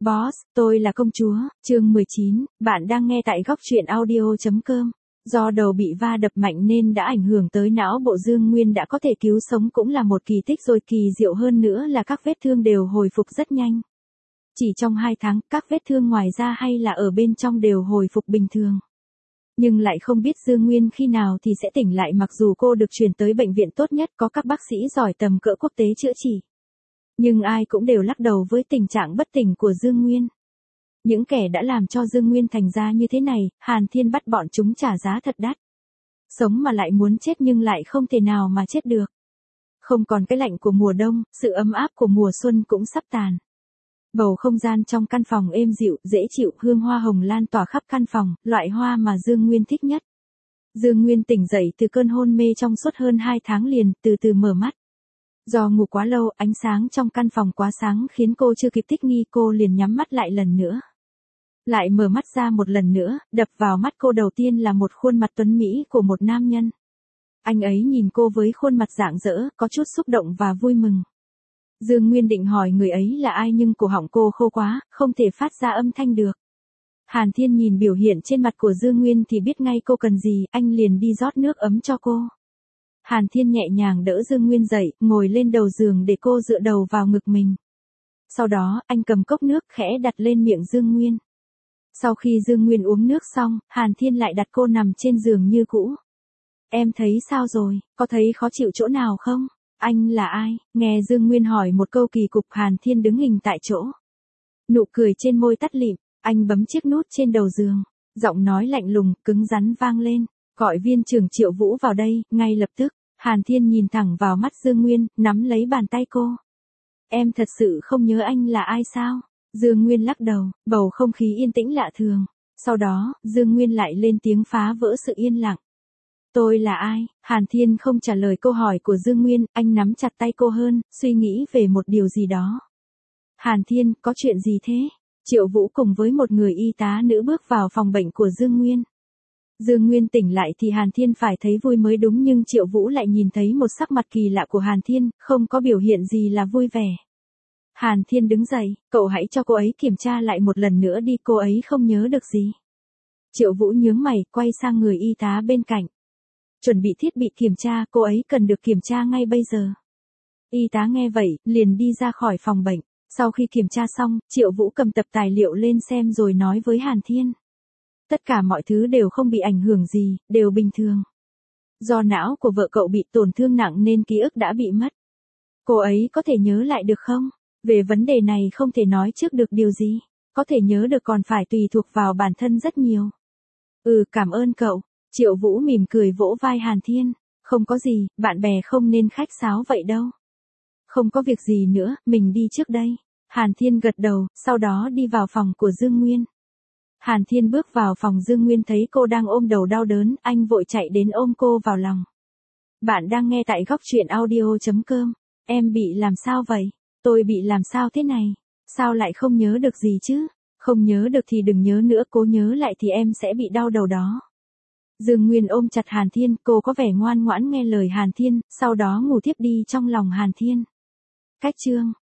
Boss, tôi là công chúa, chương 19, bạn đang nghe tại góc truyện audio.com. Do đầu bị va đập mạnh nên đã ảnh hưởng tới não bộ. Dương Nguyên đã có thể cứu sống cũng là một kỳ tích rồi, kỳ diệu hơn nữa là các vết thương đều hồi phục rất nhanh. Chỉ trong 2 tháng, các vết thương ngoài da hay là ở bên trong đều hồi phục bình thường. Nhưng lại không biết Dương Nguyên khi nào thì sẽ tỉnh lại, mặc dù cô được chuyển tới bệnh viện tốt nhất có các bác sĩ giỏi tầm cỡ quốc tế chữa trị. Nhưng ai cũng đều lắc đầu với tình trạng bất tỉnh của Dương Nguyên. Những kẻ đã làm cho Dương Nguyên thành ra như thế này, Hàn Thiên bắt bọn chúng trả giá thật đắt. Sống mà lại muốn chết nhưng lại không thể nào mà chết được. Không còn cái lạnh của mùa đông, sự ấm áp của mùa xuân cũng sắp tàn. Bầu không gian trong căn phòng êm dịu, dễ chịu, hương hoa hồng lan tỏa khắp căn phòng, loại hoa mà Dương Nguyên thích nhất. Dương Nguyên tỉnh dậy từ cơn hôn mê trong suốt hơn 2 tháng liền, từ từ mở mắt. Do ngủ quá lâu, ánh sáng trong căn phòng quá sáng khiến cô chưa kịp thích nghi, cô liền nhắm mắt lại lần nữa. Lại mở mắt ra một lần nữa, đập vào mắt cô đầu tiên là một khuôn mặt tuấn mỹ của một nam nhân. Anh ấy nhìn cô với khuôn mặt rạng rỡ, có chút xúc động và vui mừng. Dương Nguyên định hỏi người ấy là ai nhưng cổ họng cô khô quá, không thể phát ra âm thanh được. Hàn Thiên nhìn biểu hiện trên mặt của Dương Nguyên thì biết ngay cô cần gì, anh liền đi rót nước ấm cho cô. Hàn Thiên nhẹ nhàng đỡ Dương Nguyên dậy, ngồi lên đầu giường để cô dựa đầu vào ngực mình. Sau đó, anh cầm cốc nước khẽ đặt lên miệng Dương Nguyên. Sau khi Dương Nguyên uống nước xong, Hàn Thiên lại đặt cô nằm trên giường như cũ. Em thấy sao rồi, có thấy khó chịu chỗ nào không? Anh là ai? Nghe Dương Nguyên hỏi một câu kỳ cục, Hàn Thiên đứng hình tại chỗ. Nụ cười trên môi tắt lịm, anh bấm chiếc nút trên đầu giường. Giọng nói lạnh lùng, cứng rắn vang lên. Gọi viên trưởng Triệu Vũ vào đây, ngay lập tức. Hàn Thiên nhìn thẳng vào mắt Dương Nguyên, nắm lấy bàn tay cô. Em thật sự không nhớ anh là ai sao? Dương Nguyên lắc đầu, bầu không khí yên tĩnh lạ thường. Sau đó, Dương Nguyên lại lên tiếng phá vỡ sự yên lặng. Tôi là ai? Hàn Thiên không trả lời câu hỏi của Dương Nguyên, anh nắm chặt tay cô hơn, suy nghĩ về một điều gì đó. Hàn Thiên, có chuyện gì thế? Triệu Vũ cùng với một người y tá nữ bước vào phòng bệnh của Dương Nguyên. Dương Nguyên tỉnh lại thì Hàn Thiên phải thấy vui mới đúng, nhưng Triệu Vũ lại nhìn thấy một sắc mặt kỳ lạ của Hàn Thiên, không có biểu hiện gì là vui vẻ. Hàn Thiên đứng dậy, cậu hãy cho cô ấy kiểm tra lại một lần nữa đi, cô ấy không nhớ được gì. Triệu Vũ nhướng mày, quay sang người y tá bên cạnh. Chuẩn bị thiết bị kiểm tra, cô ấy cần được kiểm tra ngay bây giờ. Y tá nghe vậy, liền đi ra khỏi phòng bệnh. Sau khi kiểm tra xong, Triệu Vũ cầm tập tài liệu lên xem rồi nói với Hàn Thiên. Tất cả mọi thứ đều không bị ảnh hưởng gì, đều bình thường. Do não của vợ cậu bị tổn thương nặng nên ký ức đã bị mất. Cô ấy có thể nhớ lại được không? Về vấn đề này không thể nói trước được điều gì. Có thể nhớ được còn phải tùy thuộc vào bản thân rất nhiều. Cảm ơn cậu. Triệu Vũ mỉm cười vỗ vai Hàn Thiên. Không có gì, bạn bè không nên khách sáo vậy đâu. Không có việc gì nữa, mình đi trước đây. Hàn Thiên gật đầu, sau đó đi vào phòng của Dương Nguyên. Hàn Thiên bước vào phòng Dương Nguyên thấy cô đang ôm đầu đau đớn, anh vội chạy đến ôm cô vào lòng. Bạn đang nghe tại góc truyện audio.com. Em bị làm sao vậy? Tôi bị làm sao thế này? Sao lại không nhớ được gì chứ? Không nhớ được thì đừng nhớ nữa, cố nhớ lại thì em sẽ bị đau đầu đó. Dương Nguyên ôm chặt Hàn Thiên, cô có vẻ ngoan ngoãn nghe lời Hàn Thiên, sau đó ngủ thiếp đi trong lòng Hàn Thiên. Cách chương